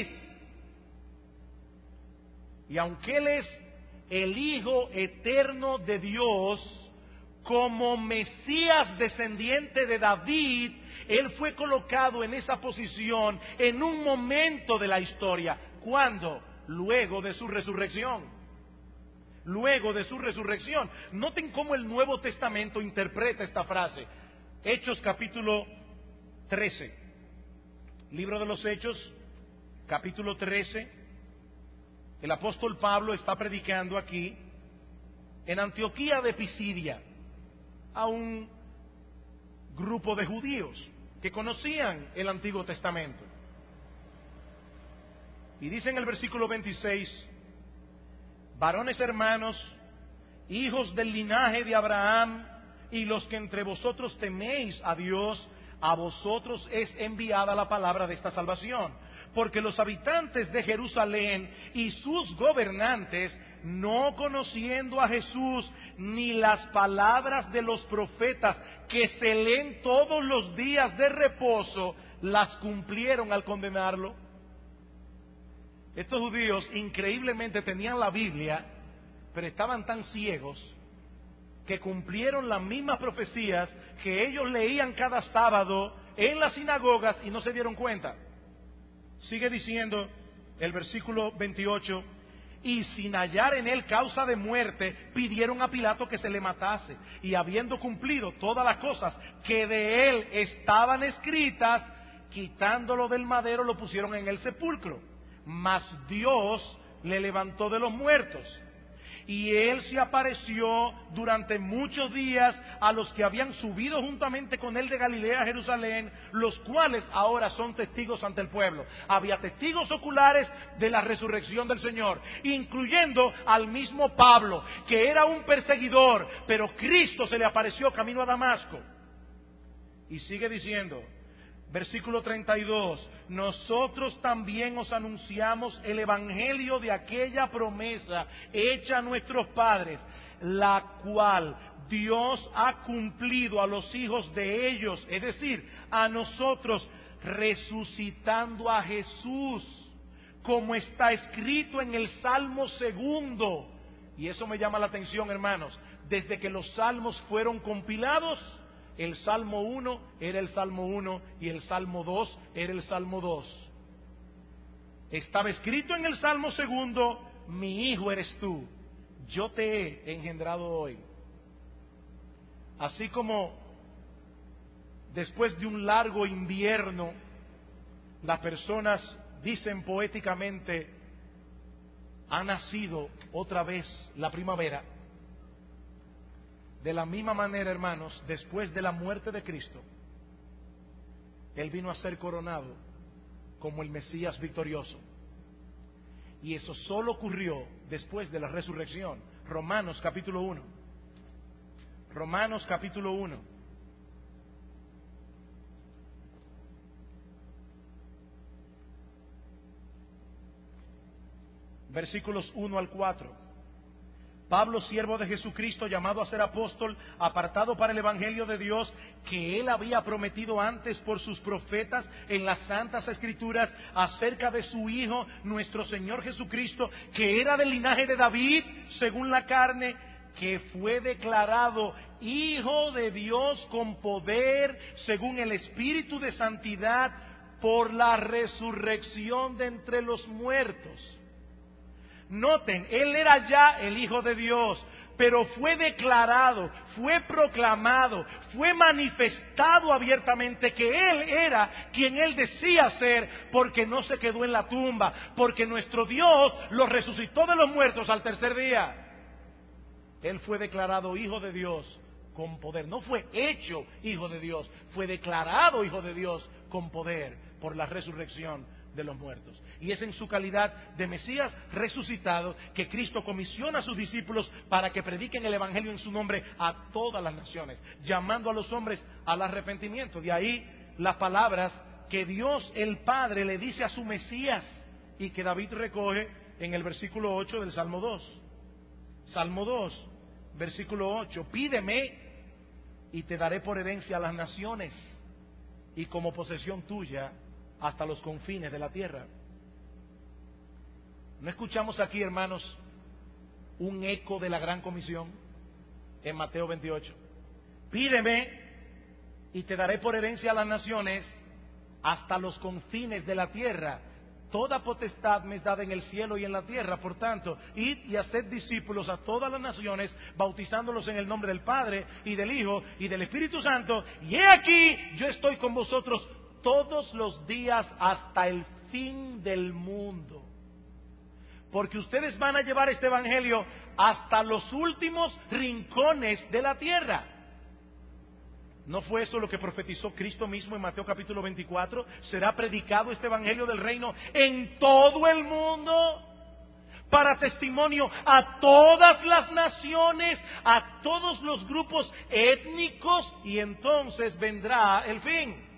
Y aunque Él es el Hijo eterno de Dios, como Mesías descendiente de David, Él fue colocado en esa posición en un momento de la historia. ¿Cuándo? Luego de su resurrección. Luego de su resurrección. Noten cómo el Nuevo Testamento interpreta esta frase. Hechos capítulo trece. Libro de los Hechos, capítulo trece. El apóstol Pablo está predicando aquí en Antioquía de Pisidia a un grupo de judíos que conocían el Antiguo Testamento. Y dice en el versículo veintiséis: varones hermanos, hijos del linaje de Abraham, y los que entre vosotros teméis a Dios, a vosotros es enviada la palabra de esta salvación. Porque los habitantes de Jerusalén y sus gobernantes, no conociendo a Jesús ni las palabras de los profetas que se leen todos los días de reposo, las cumplieron al condenarlo. Estos judíos increíblemente tenían la Biblia, pero estaban tan ciegos que cumplieron las mismas profecías que ellos leían cada sábado en las sinagogas y no se dieron cuenta. Sigue diciendo el versículo veintiocho: y sin hallar en él causa de muerte, pidieron a Pilato que se le matase. Y habiendo cumplido todas las cosas que de él estaban escritas, quitándolo del madero, lo pusieron en el sepulcro. Mas Dios le levantó de los muertos. Y él se apareció durante muchos días a los que habían subido juntamente con él de Galilea a Jerusalén, los cuales ahora son testigos ante el pueblo. Había testigos oculares de la resurrección del Señor, incluyendo al mismo Pablo, que era un perseguidor, pero Cristo se le apareció camino a Damasco. Y sigue diciendo, versículo treinta y dos: nosotros también os anunciamos el evangelio de aquella promesa hecha a nuestros padres, la cual Dios ha cumplido a los hijos de ellos, es decir, a nosotros, resucitando a Jesús, como está escrito en el Salmo segundo. Y eso me llama la atención, hermanos. Desde que los salmos fueron compilados, el Salmo uno era el Salmo uno y el Salmo dos era el Salmo dos. Estaba escrito en el Salmo segundo: mi hijo eres tú, yo te he engendrado hoy. Así como después de un largo invierno, las personas dicen poéticamente: ha nacido otra vez la primavera. De la misma manera, hermanos, después de la muerte de Cristo, Él vino a ser coronado como el Mesías victorioso. Y eso solo ocurrió después de la resurrección. Romanos capítulo uno. Romanos capítulo uno. Versículos uno al cuatro. Pablo, siervo de Jesucristo, llamado a ser apóstol, apartado para el evangelio de Dios, que Él había prometido antes por sus profetas en las santas escrituras, acerca de su Hijo, nuestro Señor Jesucristo, que era del linaje de David, según la carne, que fue declarado Hijo de Dios con poder, según el Espíritu de santidad, por la resurrección de entre los muertos. Noten, Él era ya el Hijo de Dios, pero fue declarado, fue proclamado, fue manifestado abiertamente que Él era quien Él decía ser, porque no se quedó en la tumba, porque nuestro Dios lo resucitó de los muertos al tercer día. Él fue declarado Hijo de Dios con poder. No fue hecho Hijo de Dios, fue declarado Hijo de Dios con poder por la resurrección de los muertos. Y es en su calidad de Mesías resucitado que Cristo comisiona a sus discípulos para que prediquen el Evangelio en su nombre a todas las naciones, llamando a los hombres al arrepentimiento. De ahí las palabras que Dios el Padre le dice a su Mesías y que David recoge en el versículo ocho del Salmo dos. Salmo dos, versículo ocho: pídeme y te daré por herencia a las naciones y como posesión tuya hasta los confines de la tierra. ¿No escuchamos aquí, hermanos, un eco de la gran comisión en Mateo veintiocho? Pídeme y te daré por herencia a las naciones hasta los confines de la tierra. Toda potestad me es dada en el cielo y en la tierra. Por tanto, id y haced discípulos a todas las naciones, bautizándolos en el nombre del Padre y del Hijo y del Espíritu Santo. Y he aquí, yo estoy con vosotros todos los días hasta el fin del mundo. Porque ustedes van a llevar este evangelio hasta los últimos rincones de la tierra. ¿No fue eso lo que profetizó Cristo mismo en Mateo capítulo veinticuatro? Será predicado este evangelio del reino en todo el mundo, para testimonio a todas las naciones, a todos los grupos étnicos, y entonces vendrá el fin.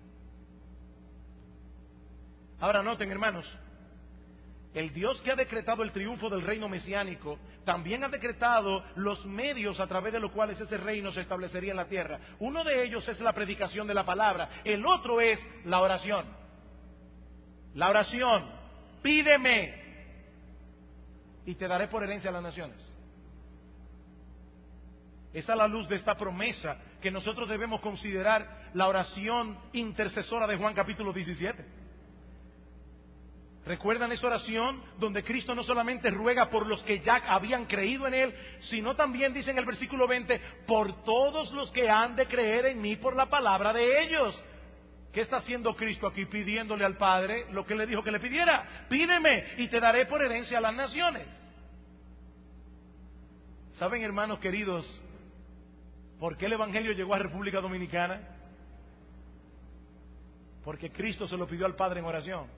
Ahora noten, hermanos, el Dios que ha decretado el triunfo del reino mesiánico también ha decretado los medios a través de los cuales ese reino se establecería en la tierra. Uno de ellos es la predicación de la palabra, el otro es la oración. La oración: pídeme y te daré por herencia a las naciones. Es a la luz de esta promesa que nosotros debemos considerar la oración intercesora de Juan capítulo diecisiete. ¿Recuerdan esa oración donde Cristo no solamente ruega por los que ya habían creído en Él, sino también dice en el versículo veinte, por todos los que han de creer en mí por la palabra de ellos? ¿Qué está haciendo Cristo aquí? Pidiéndole al Padre lo que le dijo que le pidiera: pídeme y te daré por herencia a las naciones. ¿Saben, hermanos queridos, por qué el Evangelio llegó a República Dominicana? Porque Cristo se lo pidió al Padre en oración.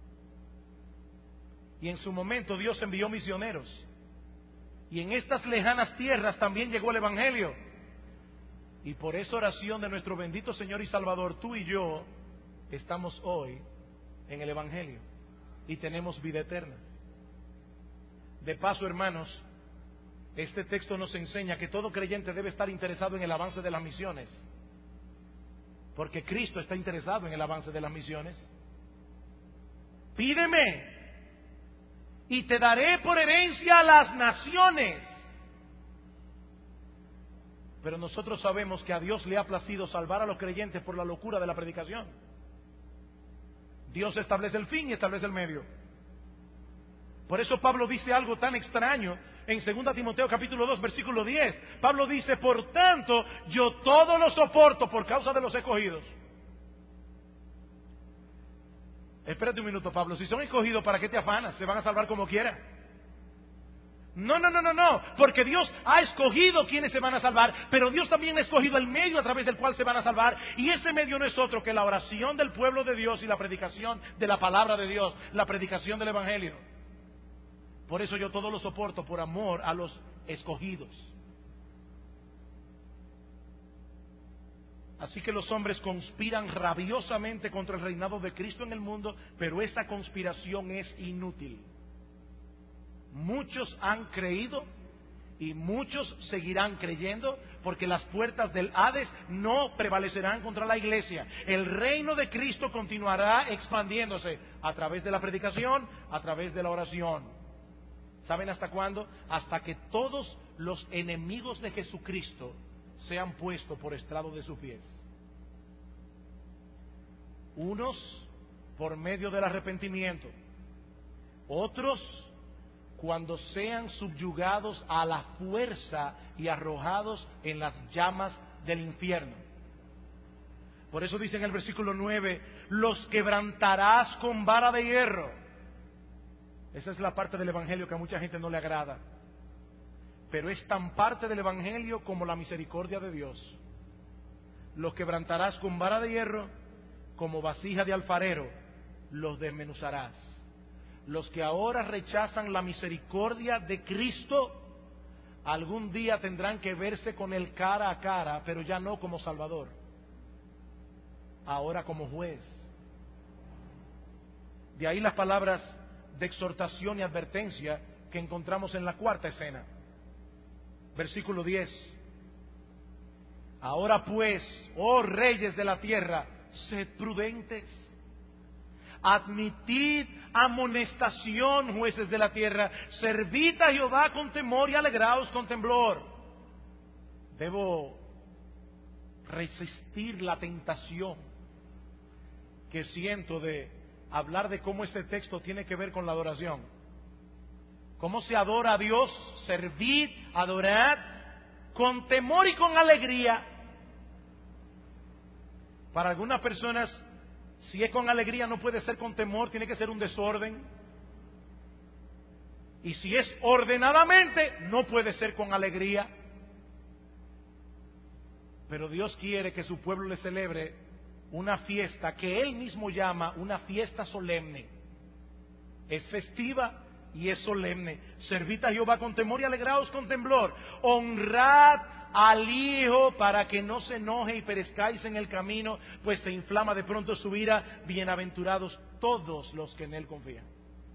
Y en su momento Dios envió misioneros. Y en estas lejanas tierras también llegó el Evangelio. Y por esa oración de nuestro bendito Señor y Salvador, tú y yo estamos hoy en el Evangelio y tenemos vida eterna. De paso, hermanos, Este texto nos enseña que todo creyente debe estar interesado en el avance de las misiones, porque Cristo está interesado en el avance de las misiones. Pídeme y te daré por herencia a las naciones. Pero nosotros sabemos que a Dios le ha placido salvar a los creyentes por la locura de la predicación. Dios establece el fin y establece el medio. Por eso Pablo dice algo tan extraño en segunda Timoteo capítulo dos versículo diez. Pablo dice: por tanto, yo todo lo soporto por causa de los escogidos. Espérate un minuto, Pablo. Si son escogidos, ¿para qué te afanas? Se van a salvar como quiera. No, no, no, no, no. Porque Dios ha escogido quienes se van a salvar, pero Dios también ha escogido el medio a través del cual se van a salvar. Y ese medio no es otro que la oración del pueblo de Dios y la predicación de la palabra de Dios, la predicación del Evangelio. Por eso yo todo lo soporto por amor a los escogidos. Así que los hombres conspiran rabiosamente contra el reinado de Cristo en el mundo, pero esa conspiración es inútil. Muchos han creído y muchos seguirán creyendo, porque las puertas del Hades no prevalecerán contra la iglesia. El reino de Cristo continuará expandiéndose a través de la predicación, a través de la oración. ¿Saben hasta cuándo? Hasta que todos los enemigos de Jesucristo sean puestos por estrado de sus pies. Unos por medio del arrepentimiento, otros cuando sean subyugados a la fuerza y arrojados en las llamas del infierno. Por eso dice en el versículo nueve: los quebrantarás con vara de hierro. Esa es la parte del Evangelio que a mucha gente no le agrada, pero es tan parte del Evangelio como la misericordia de Dios. Los quebrantarás con vara de hierro, como vasija de alfarero los desmenuzarás. Los que ahora rechazan la misericordia de Cristo, algún día tendrán que verse con Él cara a cara, pero ya no como Salvador, ahora como juez. De ahí las palabras de exhortación y advertencia que encontramos en la cuarta escena. Versículo diez: ahora pues, oh reyes de la tierra, sed prudentes, admitid amonestación, jueces de la tierra, servid a Jehová con temor y alegraos con temblor. Debo resistir la tentación que siento de hablar de cómo este texto tiene que ver con la adoración. ¿Cómo se adora a Dios? Servid, adorad con temor y con alegría. Para algunas personas, si es con alegría no puede ser con temor, tiene que ser un desorden. Y si es ordenadamente, no puede ser con alegría. Pero Dios quiere que su pueblo le celebre una fiesta que Él mismo llama una fiesta solemne. Es festiva y es solemne. Servid a Jehová con temor y alegraos con temblor. Honrad al Hijo para que no se enoje y perezcáis en el camino, pues se inflama de pronto su ira. Bienaventurados todos los que en Él confían.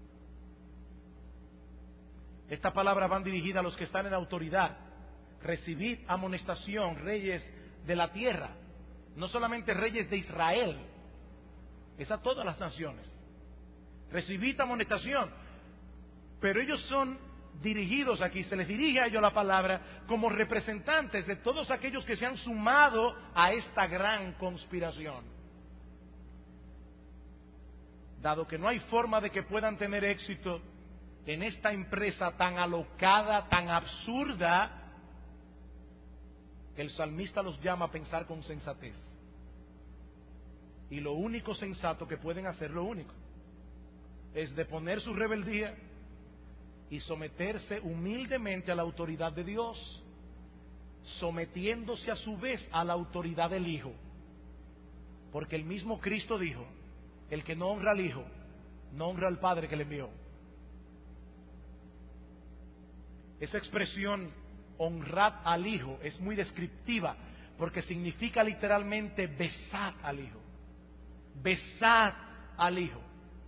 Esta palabra van dirigida a los que están en autoridad. Recibid amonestación, reyes de la tierra. No solamente reyes de Israel, es a todas las naciones. Recibid amonestación. Pero ellos son dirigidos aquí, se les dirige a ellos la palabra como representantes de todos aquellos que se han sumado a esta gran conspiración. Dado que no hay forma de que puedan tener éxito en esta empresa tan alocada, tan absurda, el salmista los llama a pensar con sensatez. Y lo único sensato que pueden hacer, lo único, es deponer su rebeldía y someterse humildemente a la autoridad de Dios, sometiéndose a su vez a la autoridad del Hijo. Porque el mismo Cristo dijo: el que no honra al Hijo, no honra al Padre que le envió. Esa expresión, honrad al Hijo, es muy descriptiva, porque significa literalmente besad al Hijo. Besad al Hijo.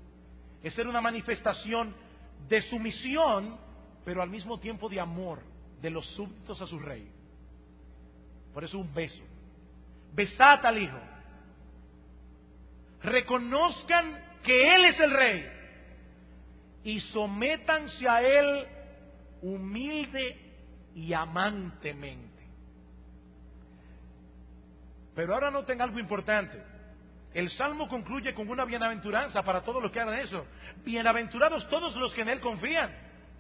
Es ser una manifestación de sumisión, pero al mismo tiempo de amor, de los súbditos a su rey. Por eso un beso. Besad al Hijo. Reconozcan que Él es el Rey y sométanse a Él humilde y amantemente. Pero ahora noten algo importante. El Salmo concluye con una bienaventuranza para todos los que hagan eso. Bienaventurados todos los que en Él confían.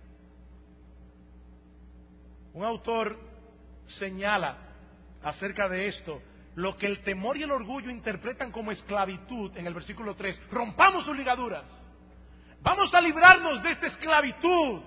Un autor señala acerca de esto lo que el temor y el orgullo interpretan como esclavitud en el versículo tres. Rompamos sus ligaduras. Vamos a librarnos de esta esclavitud.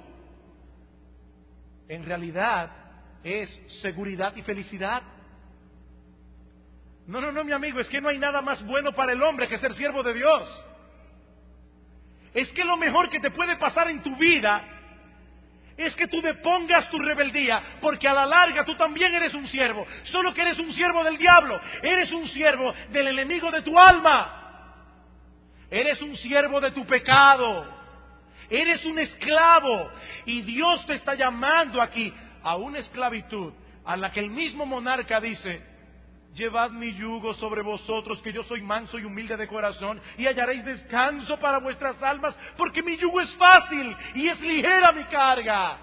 En realidad es seguridad y felicidad. No, no, no, mi amigo, es que no hay nada más bueno para el hombre que ser siervo de Dios. Es que lo mejor que te puede pasar en tu vida es que tú depongas tu rebeldía, porque a la larga tú también eres un siervo, solo que eres un siervo del diablo, eres un siervo del enemigo de tu alma, eres un siervo de tu pecado, eres un esclavo, y Dios te está llamando aquí a una esclavitud a la que el mismo monarca dice: llevad mi yugo sobre vosotros, que yo soy manso y humilde de corazón, y hallaréis descanso para vuestras almas, porque mi yugo es fácil y es ligera mi carga.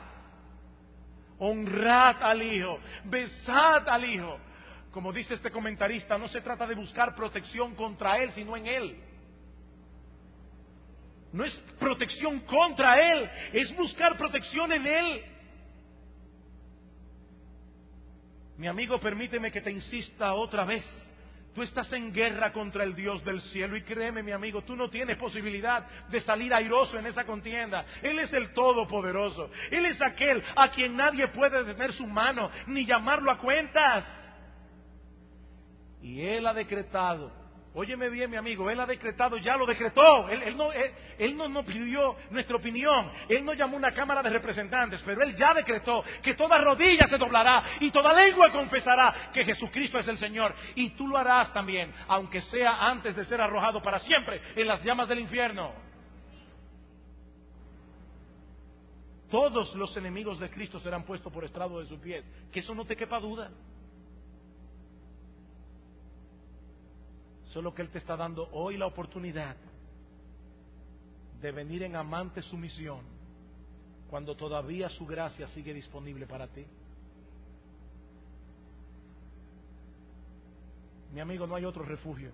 Honrad al Hijo, besad al Hijo. Como dice este comentarista, no se trata de buscar protección contra Él, sino en Él. No es protección contra Él, es buscar protección en Él. Mi amigo, permíteme que te insista otra vez. Tú estás en guerra contra el Dios del cielo y créeme, mi amigo, tú no tienes posibilidad de salir airoso en esa contienda. Él es el Todopoderoso. Él es aquel a quien nadie puede detener su mano ni llamarlo a cuentas. Y Él ha decretado, óyeme bien, mi amigo, Él ha decretado, ya lo decretó. Él, él no, él, él no nos pidió nuestra opinión, Él no llamó una cámara de representantes, pero Él ya decretó que toda rodilla se doblará y toda lengua confesará que Jesucristo es el Señor. Y tú lo harás también, aunque sea antes de ser arrojado para siempre en las llamas del infierno. Todos los enemigos de Cristo serán puestos por estrado de sus pies, que eso no te quepa duda. Solo que Él te está dando hoy la oportunidad de venir en amante sumisión cuando todavía su gracia sigue disponible para ti. Mi amigo, no hay otro refugio,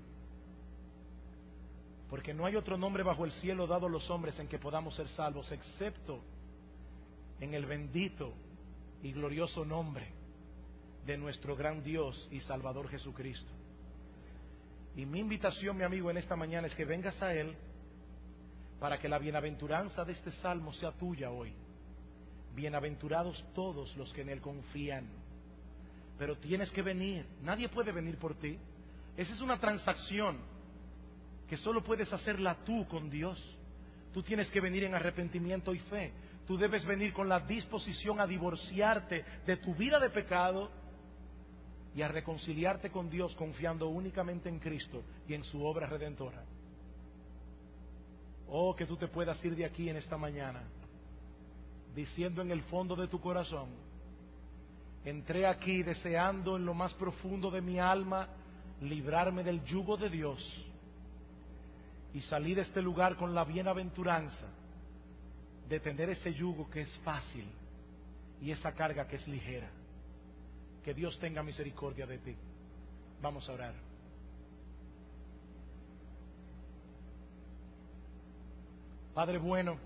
porque no hay otro nombre bajo el cielo dado a los hombres en que podamos ser salvos, excepto en el bendito y glorioso nombre de nuestro gran Dios y Salvador Jesucristo. Y mi invitación, mi amigo, en esta mañana es que vengas a Él para que la bienaventuranza de este salmo sea tuya hoy. Bienaventurados todos los que en Él confían. Pero tienes que venir, nadie puede venir por ti. Esa es una transacción que solo puedes hacerla tú con Dios. Tú tienes que venir en arrepentimiento y fe. Tú debes venir con la disposición a divorciarte de tu vida de pecado y a reconciliarte con Dios confiando únicamente en Cristo y en su obra redentora. Oh, que tú te puedas ir de aquí en esta mañana diciendo en el fondo de tu corazón: entré aquí deseando en lo más profundo de mi alma librarme del yugo de Dios y salí de este lugar con la bienaventuranza de tener ese yugo que es fácil y esa carga que es ligera. Que Dios tenga misericordia de ti. Vamos a orar. Padre bueno,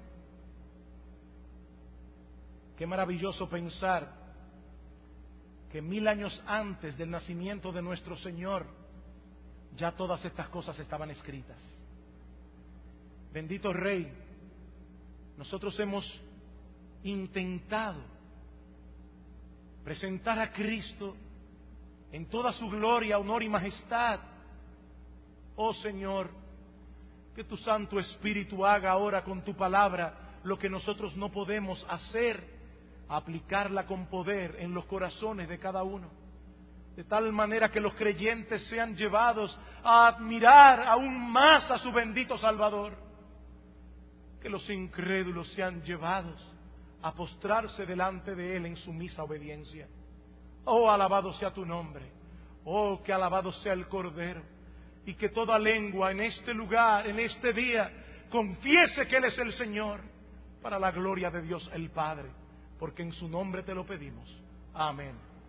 qué maravilloso pensar que mil años antes del nacimiento de nuestro Señor ya todas estas cosas estaban escritas. Bendito Rey, nosotros hemos intentado presentar a Cristo en toda su gloria, honor y majestad. Oh Señor, que tu Santo Espíritu haga ahora con tu palabra lo que nosotros no podemos hacer, aplicarla con poder en los corazones de cada uno, de tal manera que los creyentes sean llevados a admirar aún más a su bendito Salvador, que los incrédulos sean llevados a postrarse delante de Él en sumisa obediencia. Oh, alabado sea tu nombre. Oh, que alabado sea el Cordero. Y que toda lengua en este lugar, en este día, confiese que Él es el Señor, para la gloria de Dios el Padre. Porque en su nombre te lo pedimos. Amén.